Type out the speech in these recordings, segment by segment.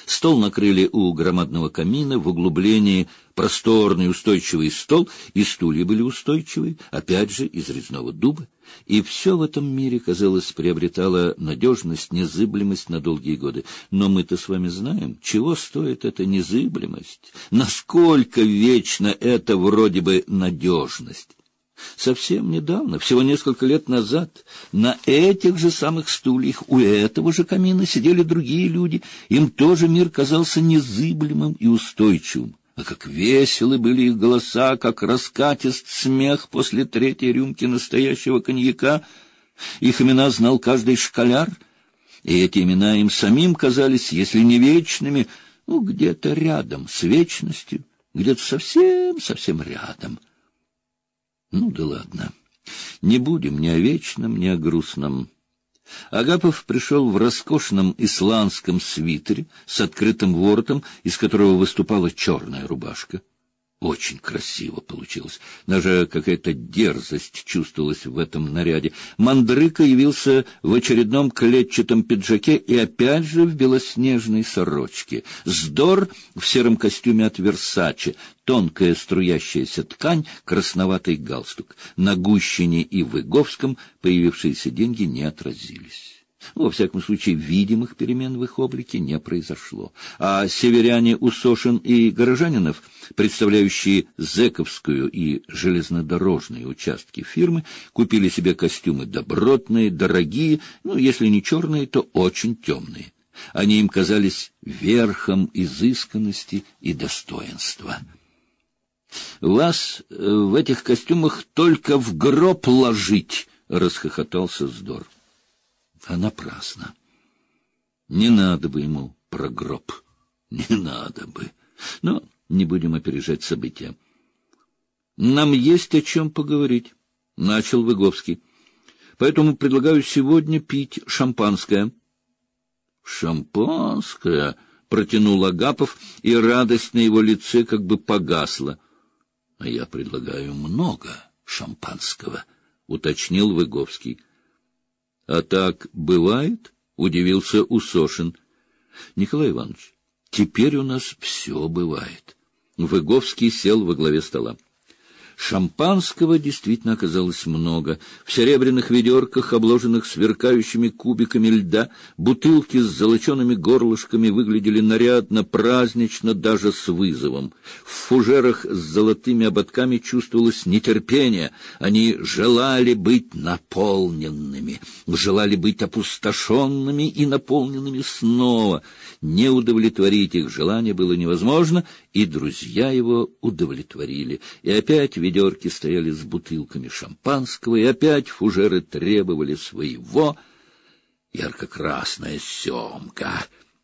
Стол накрыли у громадного камина, в углублении просторный устойчивый стол, и стулья были устойчивые, опять же из резного дуба. И все в этом мире, казалось, приобретало надежность, незыблемость на долгие годы. Но мы-то с вами знаем, чего стоит эта незыблемость, насколько вечна эта вроде бы надежность. Совсем недавно, всего несколько лет назад, на этих же самых стульях у этого же камина сидели другие люди. Им тоже мир казался незыблемым и устойчивым. А как веселы были их голоса, как раскатист смех после третьей рюмки настоящего коньяка. Их имена знал каждый школяр, и эти имена им самим казались, если не вечными, где-то рядом с вечностью, где-то совсем рядом. Да ладно, не будем ни о вечном, ни о грустном. Агапов пришел в роскошном исландском свитере с открытым воротом, из которого выступала черная рубашка. Очень красиво получилось. Даже какая-то дерзость чувствовалась в этом наряде. Мандрыка явился в очередном клетчатом пиджаке и опять же в белоснежной сорочке. Здор в сером костюме от Версаче, тонкая струящаяся ткань, красноватый галстук. На Гущине и Выговском появившиеся деньги не отразились. Во всяком случае, видимых перемен в их облике не произошло. А северяне Усошин и Горожанинов, представляющие зэковскую и железнодорожные участки фирмы, купили себе костюмы добротные, дорогие, если не черные, то очень темные. Они им казались верхом изысканности и достоинства. «Вас в этих костюмах только в гроб ложить!» — расхохотался Здор. А напрасно. Не надо бы ему про гроб. Не надо бы. Но не будем опережать события. Нам есть о чем поговорить, — начал Выговский. Поэтому предлагаю сегодня пить шампанское. Шампанское? — протянул Агапов, и радость на его лице как бы погасла. — А я предлагаю много шампанского, — уточнил Выговский. — А так бывает? — удивился Усошин. — Николай Иванович, теперь у нас все бывает. Выговский сел во главе стола. Шампанского действительно оказалось много. В серебряных ведерках, обложенных сверкающими кубиками льда, бутылки с золочеными горлышками выглядели нарядно, празднично, даже с вызовом. В фужерах с золотыми ободками чувствовалось нетерпение. Они желали быть наполненными, желали быть опустошенными и наполненными снова. Не удовлетворить их желание было невозможно, и друзья его удовлетворили. И опять ведерки стояли с бутылками шампанского, и опять фужеры требовали своего. Ярко-красная семга,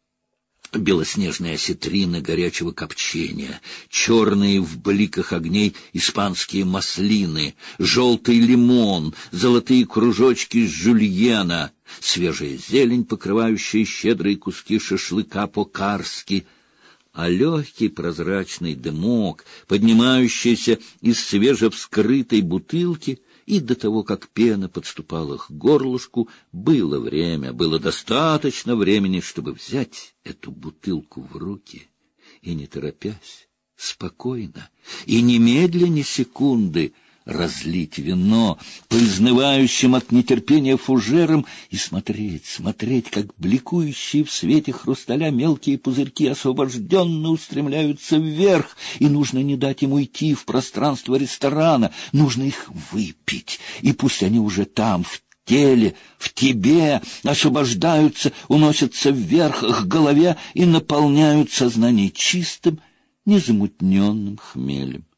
белоснежные осетрины горячего копчения, черные в бликах огней испанские маслины, желтый лимон, золотые кружочки жульена, свежая зелень, покрывающая щедрые куски шашлыка по-карски, а легкий прозрачный дымок, поднимающийся из свежевскрытой бутылки, и до того, как пена подступала к горлышку, было время, было достаточно времени, чтобы взять эту бутылку в руки и, не торопясь, спокойно и немедля ни секунды разлить вино по изнывающим от нетерпения фужерам и смотреть, как бликующие в свете хрусталя мелкие пузырьки освобожденно устремляются вверх, и нужно не дать им уйти в пространство ресторана, нужно их выпить, и пусть они уже там, в теле, в тебе, освобождаются, уносятся вверх к голове и наполняют сознание чистым, незамутненным хмелем.